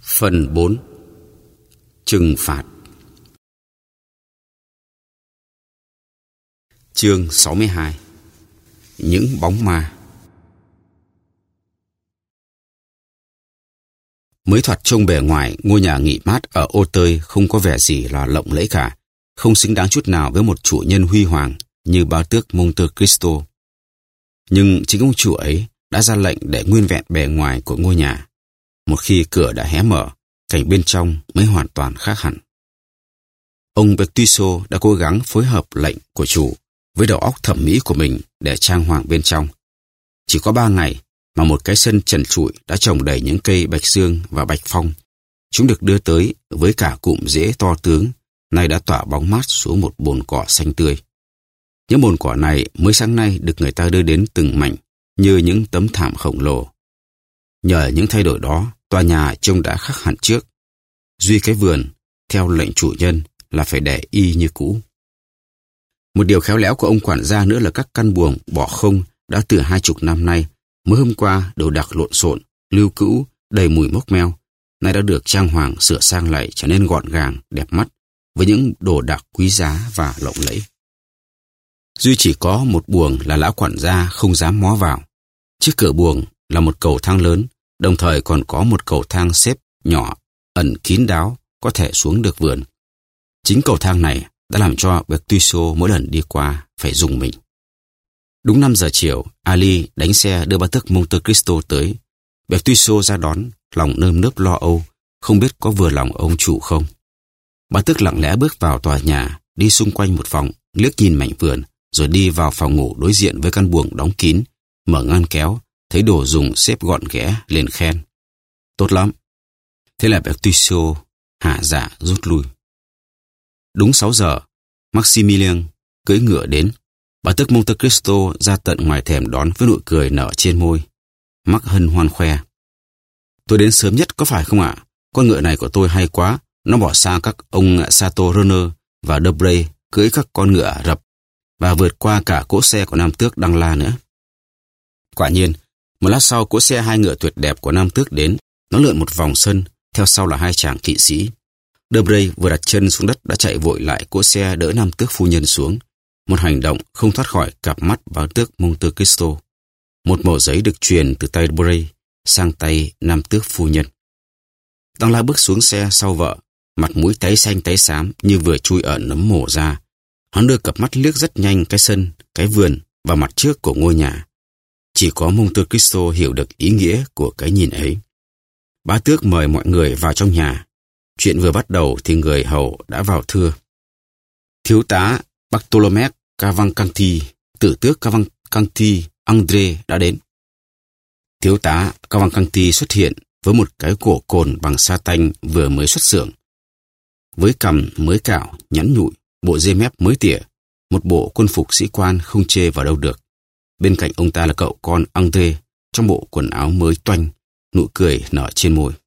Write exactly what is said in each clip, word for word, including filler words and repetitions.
Phần bốn. Trừng phạt. Chương sáu mươi hai. Những bóng ma. Mới thoạt trông bề ngoài, ngôi nhà nghỉ mát ở Ô Tơi không có vẻ gì là lộng lẫy cả, không xứng đáng chút nào với một chủ nhân huy hoàng như bá tước Monte Cristo. Nhưng chính ông chủ ấy đã ra lệnh để nguyên vẹn bề ngoài của ngôi nhà. Một khi cửa đã hé mở, cảnh bên trong mới hoàn toàn khác hẳn. Ông Bertuccio đã cố gắng phối hợp lệnh của chủ với đầu óc thẩm mỹ của mình để trang hoàng bên trong. Chỉ có ba ngày mà một cái sân trần trụi đã trồng đầy những cây bạch dương và bạch phong. Chúng được đưa tới với cả cụm rễ to tướng, nay đã tỏa bóng mát xuống một bồn cỏ xanh tươi. Những bồn cỏ này mới sáng nay được người ta đưa đến từng mảnh như những tấm thảm khổng lồ. Nhờ những thay đổi đó, tòa nhà trông đã khác hẳn trước. Duy cái vườn, theo lệnh chủ nhân, là phải để y như cũ. Một điều khéo léo của ông quản gia nữa là các căn buồng bỏ không đã từ hai chục năm nay, mới hôm qua đồ đạc lộn xộn, lưu cữu, đầy mùi mốc meo, nay đã được trang hoàng sửa sang lại trở nên gọn gàng, đẹp mắt, với những đồ đạc quý giá và lộng lẫy. Duy chỉ có một buồng là lão quản gia không dám mó vào. Trước cửa buồng là một cầu thang lớn, đồng thời còn có một cầu thang xếp nhỏ, ẩn kín đáo, có thể xuống được vườn. Chính cầu thang này đã làm cho Bertuccio mỗi lần đi qua phải rùng mình. Đúng năm giờ chiều, Ali đánh xe đưa bá tước Monte Cristo tới. Bertuccio ra đón, lòng nơm nớp lo âu, không biết có vừa lòng ông chủ không. Bá tước lặng lẽ bước vào tòa nhà, đi xung quanh một vòng, liếc nhìn mảnh vườn, rồi đi vào phòng ngủ đối diện với căn buồng đóng kín, mở ngăn kéo, thấy đồ dùng xếp gọn ghẽ, liền khen. Tốt lắm. Thế là Bertuccio hạ dạ rút lui. Đúng sáu giờ, Maximilian cưỡi ngựa đến. Bá tước Monte Cristo ra tận ngoài thềm đón với nụ cười nở trên môi. Max hân hoan khoe. Tôi đến sớm nhất có phải không ạ? Con ngựa này của tôi hay quá. Nó bỏ xa các ông Sato Runner và Debray cưỡi các con ngựa Ả Rập và vượt qua cả cỗ xe của nam tước Đăng La nữa. Quả nhiên, một lát sau cỗ xe hai ngựa tuyệt đẹp của nam tước đến. Nó lượn một vòng sân, theo sau là hai chàng kỵ sĩ. Debray vừa đặt chân xuống đất đã chạy vội lại cỗ xe đỡ nam tước phu nhân xuống. Một hành động không thoát khỏi cặp mắt bá tước Monte Cristo. Một mẩu giấy được truyền từ tay Debray sang tay nam tước phu nhân. Đăng La bước xuống xe sau vợ, mặt mũi tái xanh tái xám như vừa chui ở nấm mổ ra. Hắn đưa cặp mắt liếc rất nhanh cái sân, cái vườn và mặt trước của ngôi nhà. Chỉ có Monte Cristo hiểu được ý nghĩa của cái nhìn ấy. Bá tước mời mọi người vào trong nhà. Chuyện vừa bắt đầu thì người hầu đã vào thưa. Thiếu tá Bartolomé Cavalcanti, tử tước Cavalcanti André đã đến. Thiếu tá Cavalcanti xuất hiện với một cái cổ cồn bằng sa tanh vừa mới xuất xưởng. Với cằm mới cạo, nhẵn nhụi, bộ dê mép mới tỉa, một bộ quân phục sĩ quan không chê vào đâu được. Bên cạnh ông ta là cậu con André trong bộ quần áo mới toanh, nụ cười nở trên môi.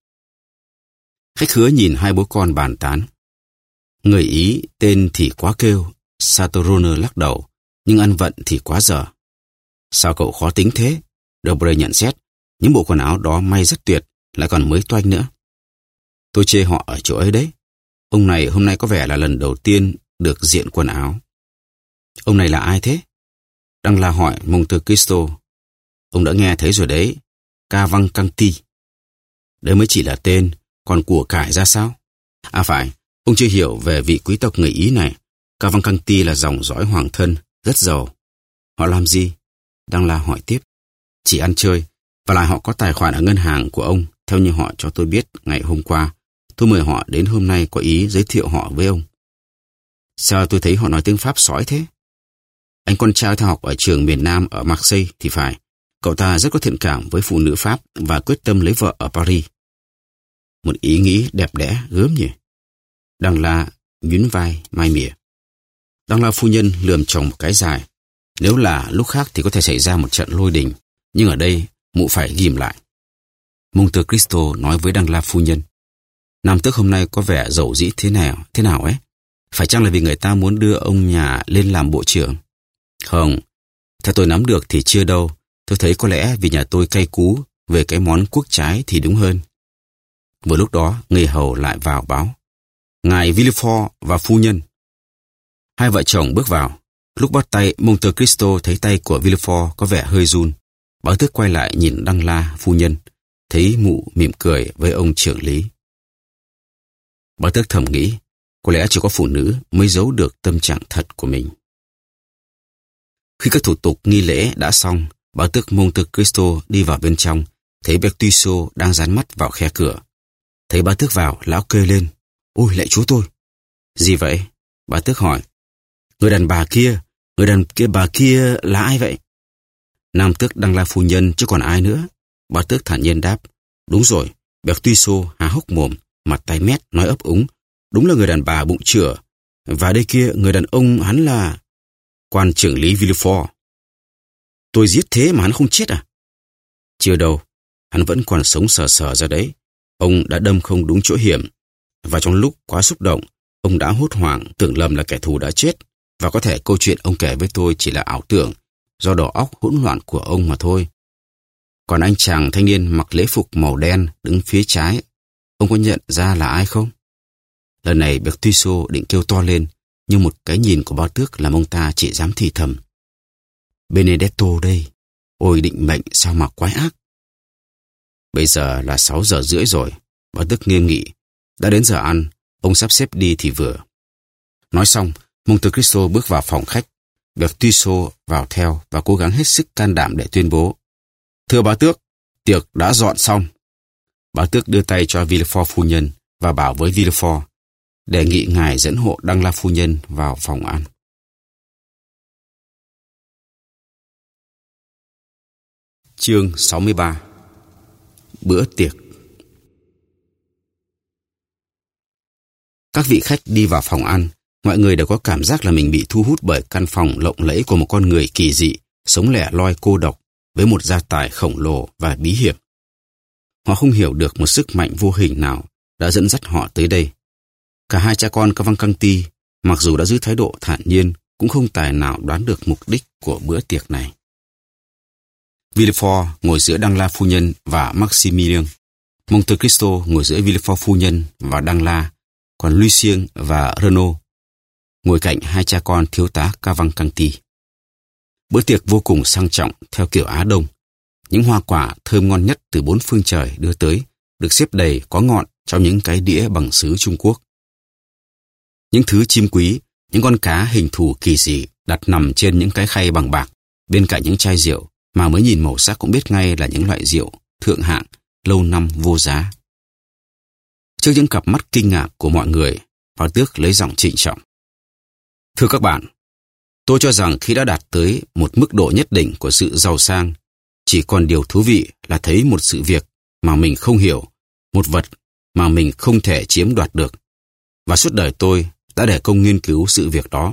Khách khứa nhìn hai bố con bàn tán. Người Ý tên thì quá kêu, Satorone lắc đầu, nhưng ăn vận thì quá dở. Sao cậu khó tính thế? Debray nhận xét, những bộ quần áo đó may rất tuyệt, lại còn mới toanh nữa. Tôi chê họ ở chỗ ấy đấy. Ông này hôm nay có vẻ là lần đầu tiên được diện quần áo. Ông này là ai thế? Đăng La hỏi Monte Cristo. Ông đã nghe thấy rồi đấy, Cavalcanti. Đấy mới chỉ là tên, còn của cải ra sao? À phải, ông chưa hiểu về vị quý tộc người Ý này. Cavalcanti là dòng dõi hoàng thân, rất giàu. Họ làm gì? Đăng La hỏi tiếp. Chỉ ăn chơi, và lại họ có tài khoản ở ngân hàng của ông, theo như họ cho tôi biết ngày hôm qua. Tôi mời họ đến hôm nay có ý giới thiệu họ với ông. Sao tôi thấy họ nói tiếng Pháp sói thế? Anh con trai theo học ở trường miền Nam ở Marseille thì phải. Cậu ta rất có thiện cảm với phụ nữ Pháp và quyết tâm lấy vợ ở Paris. Một ý nghĩ đẹp đẽ gớm nhỉ? Đăng La nhún vai mai mỉa. Đăng La phu nhân lườm chồng một cái dài. Nếu là lúc khác thì có thể xảy ra một trận lôi đình, nhưng ở đây mụ phải ghim lại. Monte Cristo nói với Đăng La phu nhân. Nam tước hôm nay có vẻ dầu dĩ thế nào, thế nào ấy? Phải chăng là vì người ta muốn đưa ông nhà lên làm bộ trưởng? Không, theo tôi nắm được thì chưa đâu. Tôi thấy có lẽ vì nhà tôi cay cú về cái món quốc trái thì đúng hơn. Vừa lúc đó, người hầu lại vào báo: Ngài Villefort và phu nhân. Hai vợ chồng bước vào. Lúc bắt tay, Monte Cristo thấy tay của Villefort có vẻ hơi run. Báo tước quay lại nhìn Đăng La phu nhân, thấy mụ mỉm cười với ông trưởng lý. Báo tước thầm nghĩ, có lẽ chỉ có phụ nữ mới giấu được tâm trạng thật của mình. Khi các thủ tục nghi lễ đã xong, báo tước Monte Cristo đi vào bên trong, thấy Bertuccio đang dán mắt vào khe cửa. Thấy báo tước vào, lão kêu lên: Ôi lạy chúa tôi! Gì vậy? Báo tước hỏi. Người đàn bà kia, người đàn kia bà kia là ai vậy? Nam tước Đăng La phu nhân chứ còn ai nữa. Báo tước thản nhiên đáp. Đúng rồi. Bertuccio há hốc mồm, mặt tay mét, nói ấp úng. Đúng là người đàn bà bụng chửa. Và đây kia, người đàn ông hắn là quan trưởng lý Villefort. Tôi giết thế mà hắn không chết à? Chưa đâu, hắn vẫn còn sống sờ sờ ra đấy. Ông đã đâm không đúng chỗ hiểm. Và trong lúc quá xúc động, ông đã hốt hoảng tưởng lầm là kẻ thù đã chết. Và có thể câu chuyện ông kể với tôi chỉ là ảo tưởng, do đầu óc hỗn loạn của ông mà thôi. Còn anh chàng thanh niên mặc lễ phục màu đen đứng phía trái, ông có nhận ra là ai không? Lần này Bertuccio định kêu to lên, nhưng một cái nhìn của báo tước làm ông ta chỉ dám thì thầm. Benedetto đây, ôi định mệnh sao mà quái ác. Bây giờ là sáu giờ rưỡi rồi, báo tước nghiêm nghị. Đã đến giờ ăn, ông sắp xếp đi thì vừa. Nói xong, Monte Cristo bước vào phòng khách. Bertuccio vào theo và cố gắng hết sức can đảm để tuyên bố. Thưa báo tước, tiệc đã dọn xong. Báo tước đưa tay cho Villefort phu nhân và bảo với Villefort, đề nghị ngài dẫn hộ Đăng La phu nhân vào phòng ăn. Chương sáu mươi ba. Bữa tiệc. Các vị khách đi vào phòng ăn, mọi người đều có cảm giác là mình bị thu hút bởi căn phòng lộng lẫy của một con người kỳ dị, sống lẻ loi cô độc, với một gia tài khổng lồ và bí hiểm. Họ không hiểu được một sức mạnh vô hình nào đã dẫn dắt họ tới đây. Cả hai cha con Cavalcanti, mặc dù đã giữ thái độ thản nhiên, cũng không tài nào đoán được mục đích của bữa tiệc này. Villefort ngồi giữa Đăng La phu nhân và Maximilien. Monte Cristo ngồi giữa Villefort phu nhân và Đăng La, còn Lucien và Renaud ngồi cạnh hai cha con thiếu tá Cavalcanti. Bữa tiệc vô cùng sang trọng theo kiểu Á Đông. Những hoa quả thơm ngon nhất từ bốn phương trời đưa tới, được xếp đầy có ngọn trong những cái đĩa bằng sứ Trung Quốc. Những thứ chim quý, những con cá hình thù kỳ dị đặt nằm trên những cái khay bằng bạc, bên cạnh những chai rượu mà mới nhìn màu sắc cũng biết ngay là những loại rượu thượng hạng, lâu năm vô giá. Trước những cặp mắt kinh ngạc của mọi người, báo tước lấy giọng trịnh trọng. Thưa các bạn, tôi cho rằng khi đã đạt tới một mức độ nhất định của sự giàu sang, chỉ còn điều thú vị là thấy một sự việc mà mình không hiểu, một vật mà mình không thể chiếm đoạt được. Và suốt đời tôi đã để công nghiên cứu sự việc đó.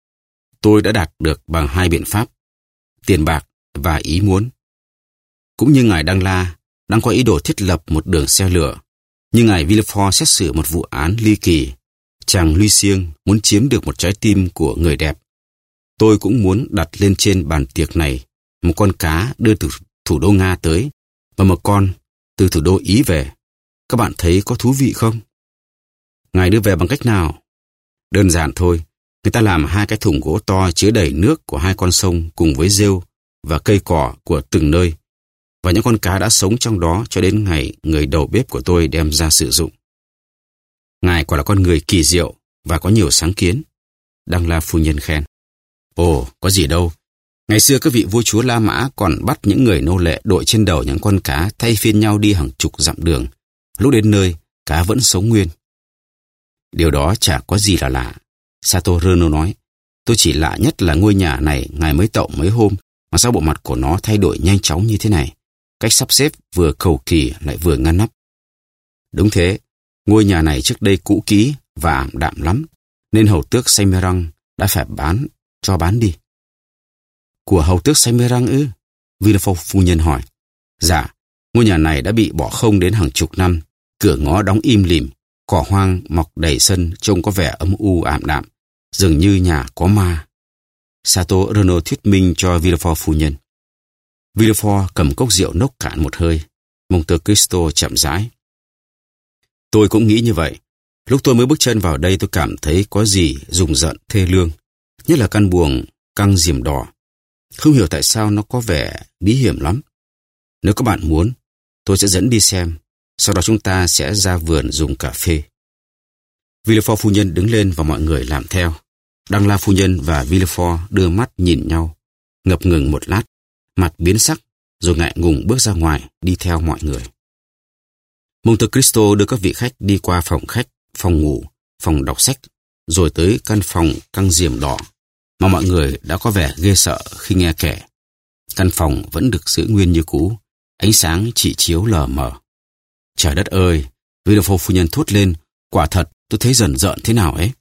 Tôi đã đạt được bằng hai biện pháp, tiền bạc và ý muốn. Cũng như ngài Đăng La đang có ý đồ thiết lập một đường xe lửa, như ngài Villefort xét xử một vụ án ly kỳ, chàng Lucien muốn chiếm được một trái tim của người đẹp. Tôi cũng muốn đặt lên trên bàn tiệc này một con cá đưa từ thủ đô Nga tới và một con từ thủ đô Ý về. Các bạn thấy có thú vị không? Ngài đưa về bằng cách nào? Đơn giản thôi, người ta làm hai cái thùng gỗ to chứa đầy nước của hai con sông cùng với rêu và cây cỏ của từng nơi, và những con cá đã sống trong đó cho đến ngày người đầu bếp của tôi đem ra sử dụng. Ngài quả là con người kỳ diệu và có nhiều sáng kiến. Đăng La phu nhân khen. Ồ, có gì đâu. Ngày xưa các vị vua chúa La Mã còn bắt những người nô lệ đội trên đầu những con cá thay phiên nhau đi hàng chục dặm đường. Lúc đến nơi, cá vẫn sống nguyên. Điều đó chả có gì là lạ. Sato Renaud nói. Tôi chỉ lạ nhất là ngôi nhà này ngài mới tậu mấy hôm mà sao bộ mặt của nó thay đổi nhanh chóng như thế này. Cách sắp xếp vừa cầu kỳ lại vừa ngăn nắp. Đúng thế, ngôi nhà này trước đây cũ kỹ và ảm đạm lắm, nên hầu tước Semerang đã phải bán, cho bán đi. Của hầu tước Semerang ư? Villefort phu nhân hỏi. Dạ, ngôi nhà này đã bị bỏ không đến hàng chục năm, cửa ngõ đóng im lìm, cỏ hoang mọc đầy sân trông có vẻ âm u ảm đạm, dường như nhà có ma. Sato Renaud thuyết minh cho Villefort phu nhân. Villefort cầm cốc rượu nốc cạn một hơi. Monte Cristo chậm rãi. Tôi cũng nghĩ như vậy. Lúc tôi mới bước chân vào đây tôi cảm thấy có gì rùng rợn thê lương. Nhất là căn buồng căng diềm đỏ. Không hiểu tại sao nó có vẻ bí hiểm lắm. Nếu các bạn muốn, tôi sẽ dẫn đi xem. Sau đó chúng ta sẽ ra vườn dùng cà phê. Villefort phu nhân đứng lên và mọi người làm theo. Danglars phu nhân và Villefort đưa mắt nhìn nhau, ngập ngừng một lát, mặt biến sắc, rồi ngại ngùng bước ra ngoài đi theo mọi người. Monte Cristo đưa các vị khách đi qua phòng khách, phòng ngủ, phòng đọc sách, rồi tới căn phòng căng diềm đỏ, mà mọi người đã có vẻ ghê sợ khi nghe kể. Căn phòng vẫn được giữ nguyên như cũ, ánh sáng chỉ chiếu lờ mờ. Trời đất ơi, Villefort phu nhân thốt lên, quả thật tôi thấy rần rợn thế nào ấy.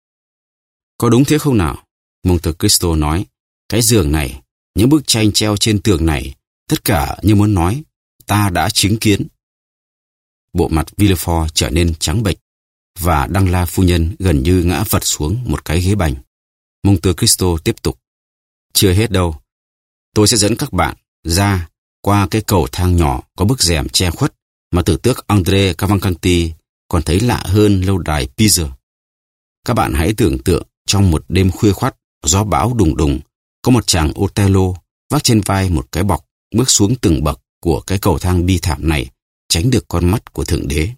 Có đúng thế không nào? Monte Cristo nói, cái giường này, những bức tranh treo trên tường này, tất cả như muốn nói, ta đã chứng kiến. Bộ mặt Villefort trở nên trắng bệch, và Danglars phu nhân gần như ngã vật xuống một cái ghế bành. Monte Cristo tiếp tục. Chưa hết đâu. Tôi sẽ dẫn các bạn ra qua cái cầu thang nhỏ có bức rèm che khuất mà tử tước André Cavalcanti còn thấy lạ hơn lâu đài Pisa. Các bạn hãy tưởng tượng trong một đêm khuya khoắt, gió bão đùng đùng, có một chàng Othello vác trên vai một cái bọc bước xuống từng bậc của cái cầu thang bi thảm này, tránh được con mắt của Thượng Đế.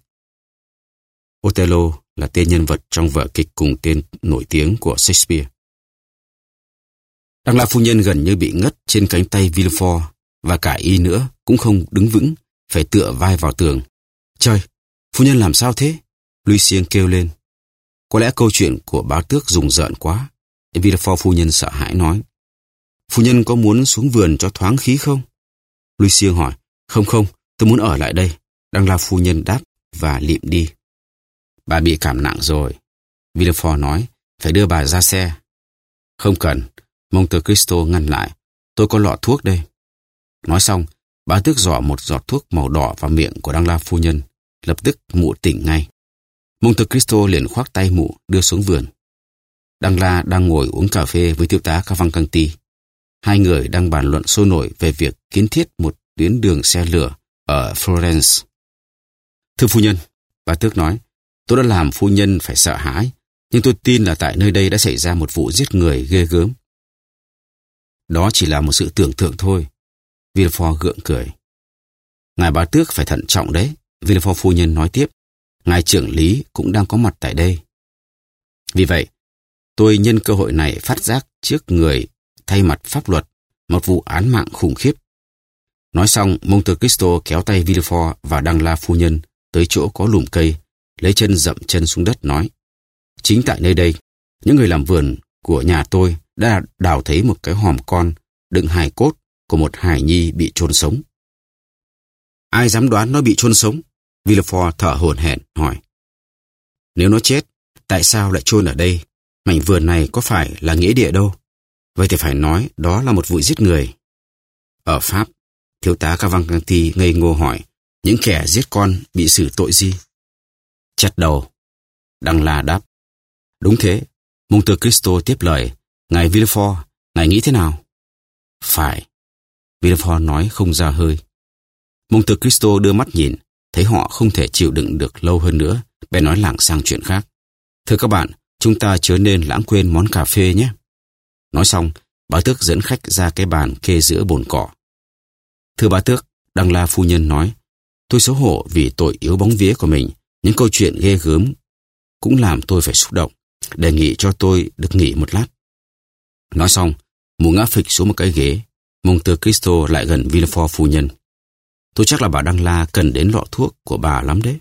Othello là tên nhân vật trong vở kịch cùng tên nổi tiếng của Shakespeare. Danglars phu nhân gần như bị ngất trên cánh tay Villefort, và cả y nữa cũng không đứng vững, phải tựa vai vào tường. Trời, phu nhân làm sao thế? Lucien kêu lên. Có lẽ câu chuyện của bá tước rùng rợn quá. Villefort phu nhân sợ hãi nói. Phu nhân có muốn xuống vườn cho thoáng khí không? Lucien hỏi. Không không, tôi muốn ở lại đây. Danglars phu nhân đáp và lịm đi. Bà bị cảm nặng rồi. Villefort nói. Phải đưa bà ra xe. Không cần. Monte Cristo ngăn lại. Tôi có lọ thuốc đây. Nói xong, bá tước giỏ một giọt thuốc màu đỏ vào miệng của Danglars phu nhân. Lập tức mụ tỉnh ngay. Monte Cristo liền khoác tay mụ đưa xuống vườn. Danglars đang ngồi uống cà phê với thiếu tá Cavalcanti. Hai người đang bàn luận sôi nổi về việc kiến thiết một tuyến đường xe lửa ở Florence. Thưa phu nhân, bá tước nói, tôi đã làm phu nhân phải sợ hãi, nhưng tôi tin là tại nơi đây đã xảy ra một vụ giết người ghê gớm. Đó chỉ là một sự tưởng tượng thôi. Villefort gượng cười. Ngài bá tước phải thận trọng đấy. Villefort phu nhân nói tiếp. Ngài trưởng lý cũng đang có mặt tại đây. Vì vậy, tôi nhân cơ hội này phát giác trước người thay mặt pháp luật một vụ án mạng khủng khiếp. Nói xong, Monte Cristo kéo tay Villefort và Danglars phu nhân tới chỗ có lùm cây, lấy chân dậm chân xuống đất nói. Chính tại nơi đây, những người làm vườn của nhà tôi đã đào thấy một cái hòm con đựng hài cốt của một hài nhi bị chôn sống. Ai dám đoán nó bị chôn sống? Villefort thở hổn hển hỏi. Nếu nó chết, tại sao lại chôn ở đây? Mảnh vườn này có phải là nghĩa địa đâu? Vậy thì phải nói đó là một vụ giết người. Ở Pháp, thiếu tá Cavalcanti ngây ngô hỏi, những kẻ giết con bị xử tội gì? Chặt đầu. Danglars đáp. Đúng thế. Monte Cristo tiếp lời. Ngài Villefort, ngài nghĩ thế nào? Phải. Villefort nói không ra hơi. Monte Cristo đưa mắt nhìn, thấy họ không thể chịu đựng được lâu hơn nữa, bèn nói lảng sang chuyện khác. Thưa các bạn, chúng ta chớ nên lãng quên món cà phê nhé. Nói xong, bá tước dẫn khách ra cái bàn kê giữa bồn cỏ. Thưa bá tước, Danglars phu nhân nói, tôi xấu hổ vì tội yếu bóng vía của mình, những câu chuyện ghê gớm cũng làm tôi phải xúc động, đề nghị cho tôi được nghỉ một lát. Nói xong, mụ ngã phịch xuống một cái ghế. Monte Cristo lại gần Villefort phu nhân. Tôi chắc là bà Danglars cần đến lọ thuốc của bà lắm đấy.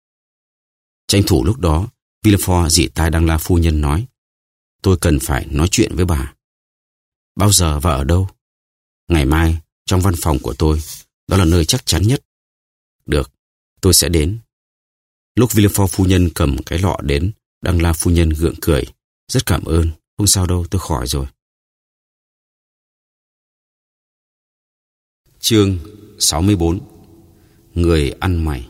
Tranh thủ lúc đó, Villefort dị tai Danglars phu nhân nói, tôi cần phải nói chuyện với bà. Bao giờ và ở đâu? Ngày mai, trong văn phòng của tôi, đó là nơi chắc chắn nhất. Được, tôi sẽ đến. Lúc Villefort phu nhân cầm cái lọ đến, Danglars phu nhân gượng cười. Rất cảm ơn, không sao đâu, tôi khỏi rồi. Chương sáu mươi bốn. Người ăn mày.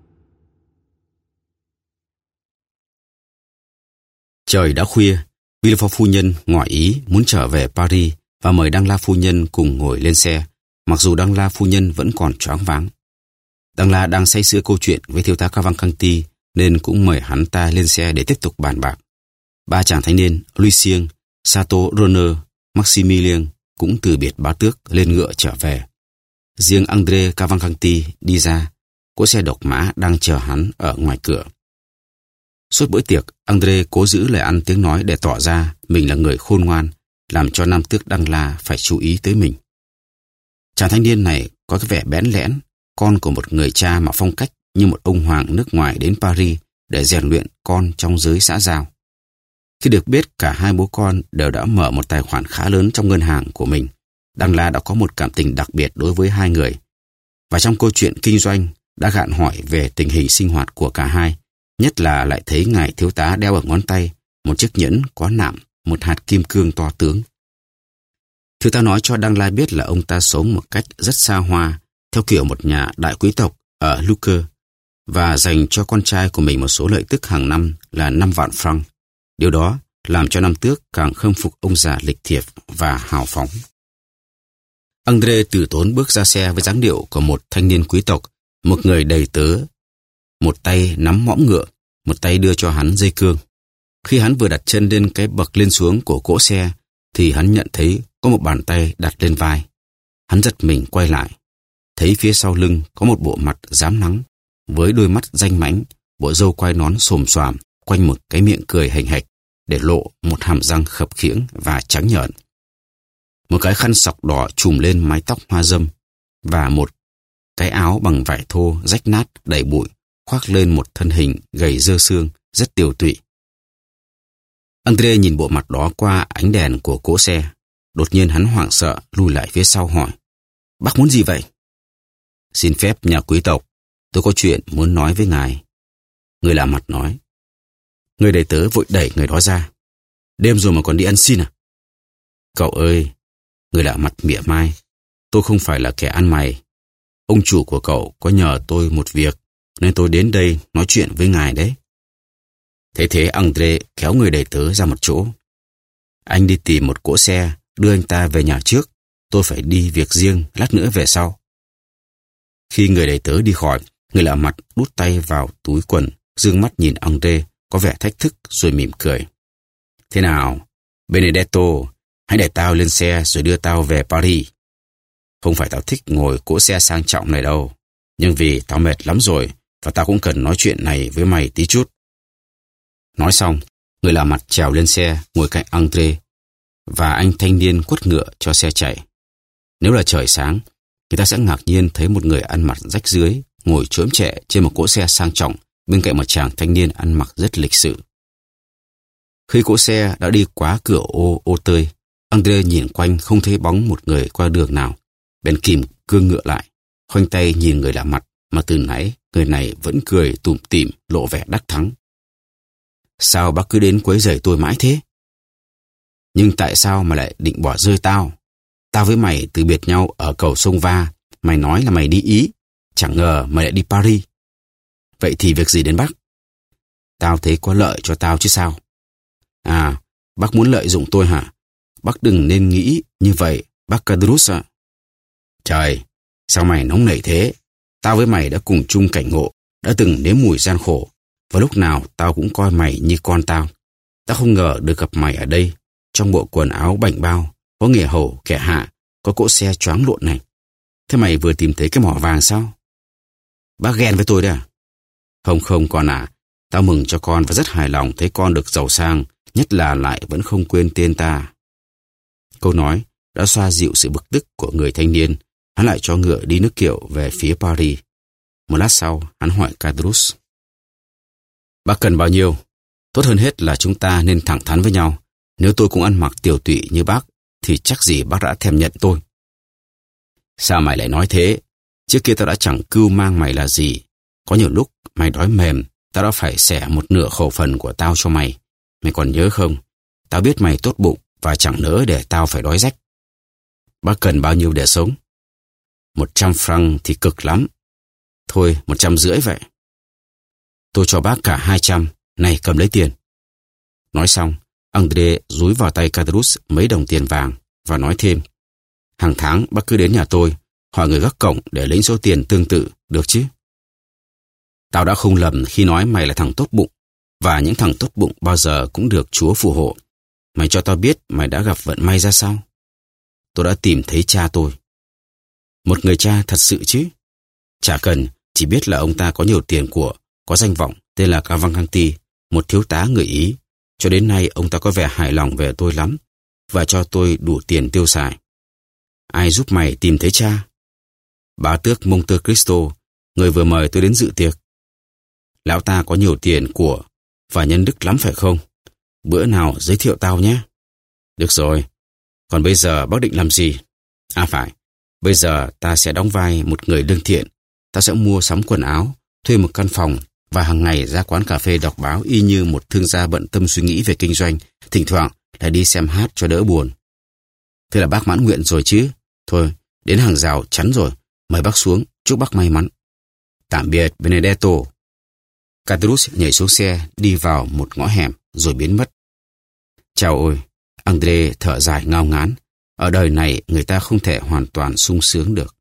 Trời đã khuya, Villefort phu nhân ngỏ ý muốn trở về Paris và mời Danglars phu nhân cùng ngồi lên xe, mặc dù Danglars phu nhân vẫn còn choáng váng. Danglars đang say sưa câu chuyện với thiếu tá Cavalcanti nên cũng mời hắn ta lên xe để tiếp tục bàn bạc. Ba chàng thanh niên Lucien, Sato Runner, Maximilien cũng từ biệt bá tước lên ngựa trở về. Riêng André Cavalcanti đi ra, cỗ xe độc mã đang chờ hắn ở ngoài cửa. Suốt bữa tiệc, André cố giữ lời ăn tiếng nói để tỏ ra mình là người khôn ngoan, làm cho nam tước Đăng La phải chú ý tới mình. Chàng thanh niên này có cái vẻ bẽn lẽn, con của một người cha mà phong cách như một ông hoàng nước ngoài đến Paris để rèn luyện con trong giới xã giao. Khi được biết cả hai bố con đều đã mở một tài khoản khá lớn trong ngân hàng của mình, Đăng La đã có một cảm tình đặc biệt đối với hai người. Và trong câu chuyện kinh doanh đã gạn hỏi về tình hình sinh hoạt của cả hai, nhất là lại thấy ngài thiếu tá đeo ở ngón tay một chiếc nhẫn có nạm một hạt kim cương to tướng. Thiếu tá nói cho Đăng La biết là ông ta sống một cách rất xa hoa, theo kiểu một nhà đại quý tộc ở Lucca, và dành cho con trai của mình một số lợi tức hàng năm là năm vạn franc. Điều đó làm cho nam tước càng khâm phục ông già lịch thiệp và hào phóng. André từ tốn bước ra xe với dáng điệu của một thanh niên quý tộc, một người đầy tớ. Một tay nắm mõm ngựa, một tay đưa cho hắn dây cương. Khi hắn vừa đặt chân lên cái bậc lên xuống của cỗ xe, thì hắn nhận thấy có một bàn tay đặt lên vai. Hắn giật mình quay lại, thấy phía sau lưng có một bộ mặt rám nắng, với đôi mắt danh mãnh, bộ râu quai nón xồm xoàm quanh một cái miệng cười hành hạch, để lộ một hàm răng khập khiễng và trắng nhợn. Một cái khăn sọc đỏ trùm lên mái tóc hoa dâm, và một cái áo bằng vải thô rách nát đầy bụi khoác lên một thân hình gầy dơ xương, rất tiều tụy. André nhìn bộ mặt đó qua ánh đèn của cỗ xe. Đột nhiên hắn hoảng sợ lùi lại phía sau hỏi: "Bác muốn gì vậy?" "Xin phép nhà quý tộc, tôi có chuyện muốn nói với ngài." Người lạ mặt nói. Người đầy tớ vội đẩy người đó ra. "Đêm rồi mà còn đi ăn xin à?" "Cậu ơi," người lạ mặt mỉa mai, "tôi không phải là kẻ ăn mày. Ông chủ của cậu có nhờ tôi một việc, nên tôi đến đây nói chuyện với ngài đấy." Thế thế André kéo người đầy tớ ra một chỗ. "Anh đi tìm một cỗ xe, đưa anh ta về nhà trước. Tôi phải đi việc riêng, lát nữa về sau." Khi người đầy tớ đi khỏi, người lạ mặt đút tay vào túi quần, dương mắt nhìn André có vẻ thách thức rồi mỉm cười. "Thế nào, Benedetto, hãy để tao lên xe rồi đưa tao về Paris. Không phải tao thích ngồi cỗ xe sang trọng này đâu, nhưng vì tao mệt lắm rồi và tao cũng cần nói chuyện này với mày tí chút." Nói xong, người lạ mặt trèo lên xe ngồi cạnh André, và anh thanh niên quất ngựa cho xe chạy. Nếu là trời sáng, người ta sẽ ngạc nhiên thấy một người ăn mặc rách rưới ngồi chớm chệ trên một cỗ xe sang trọng bên cạnh một chàng thanh niên ăn mặc rất lịch sự. Khi cỗ xe đã đi quá cửa ô ô tơi, André nhìn quanh không thấy bóng một người qua đường nào, bèn kìm cương ngựa lại, khoanh tay nhìn người lạ mặt mà từ nãy người này vẫn cười tủm tỉm lộ vẻ đắc thắng. "Sao bác cứ đến quấy rầy tôi mãi thế?" "Nhưng tại sao mà lại định bỏ rơi tao? Tao với mày từ biệt nhau ở cầu sông Va, mày nói là mày đi Ý, chẳng ngờ mày lại đi Paris. Vậy thì việc gì đến bác?" "Tao thấy có lợi cho tao chứ sao." "À, bác muốn lợi dụng tôi hả? Bác đừng nên nghĩ như vậy, bác Cadrus ạ." "Trời, sao mày nóng nảy thế? Tao với mày đã cùng chung cảnh ngộ, đã từng nếm mùi gian khổ, và lúc nào tao cũng coi mày như con tao. Tao không ngờ được gặp mày ở đây, trong bộ quần áo bảnh bao, có nghề hầu, kẻ hạ, có cỗ xe choáng lộn này. Thế mày vừa tìm thấy cái mỏ vàng sao?" "Bác ghen với tôi đấy à?" "Không không con à, tao mừng cho con và rất hài lòng thấy con được giàu sang, nhất là lại vẫn không quên tên ta." Câu nói đã xoa dịu sự bực tức của người thanh niên. Hắn lại cho ngựa đi nước kiệu về phía Paris. Một lát sau, hắn hỏi Cadrus: "Bác cần bao nhiêu? Tốt hơn hết là chúng ta nên thẳng thắn với nhau. Nếu tôi cũng ăn mặc tiều tụy như bác, thì chắc gì bác đã thèm nhận tôi." "Sao mày lại nói thế? Trước kia tao đã chẳng cưu mang mày là gì. Có nhiều lúc mày đói mềm, tao đã phải xẻ một nửa khẩu phần của tao cho mày. Mày còn nhớ không? Tao biết mày tốt bụng và chẳng nỡ để tao phải đói rách." "Bác cần bao nhiêu để sống?" Một trăm franc thì cực lắm. Thôi, một trăm rưỡi vậy." "Tôi cho bác cả hai trăm. Này, cầm lấy tiền." Nói xong, André dúi vào tay Cadrus mấy đồng tiền vàng và nói thêm: "Hàng tháng bác cứ đến nhà tôi, hỏi người gác cổng để lấy số tiền tương tự, được chứ?" Tao đã không lầm khi nói mày là thằng tốt bụng, và những thằng tốt bụng bao giờ cũng được Chúa phù hộ. Mày cho tao biết mày đã gặp vận may ra sao? Tôi đã tìm thấy cha tôi. Một người cha thật sự chứ? Chả cần, chỉ biết là ông ta có nhiều tiền của, có danh vọng, tên là Cavalcanti, một thiếu tá người Ý. Cho đến nay ông ta có vẻ hài lòng về tôi lắm, và cho tôi đủ tiền tiêu xài. Ai giúp mày tìm thấy cha? Bá tước Monte Cristo, người vừa mời tôi đến dự tiệc. Lão ta có nhiều tiền của và nhân đức lắm phải không? Bữa nào giới thiệu tao nhé. Được rồi. Còn bây giờ bác định làm gì? À phải, bây giờ ta sẽ đóng vai một người lương thiện. Ta sẽ mua sắm quần áo, thuê một căn phòng và hàng ngày ra quán cà phê đọc báo y như một thương gia bận tâm suy nghĩ về kinh doanh, thỉnh thoảng lại đi xem hát cho đỡ buồn. Thế là bác mãn nguyện rồi chứ? Thôi, đến hàng rào chắn rồi, mời bác xuống, chúc bác may mắn. Tạm biệt Benedetto. Caterus nhảy xuống xe, đi vào một ngõ hẻm rồi biến mất. Chào ôi, André thở dài ngao ngán. Ở đời này người ta không thể hoàn toàn sung sướng được.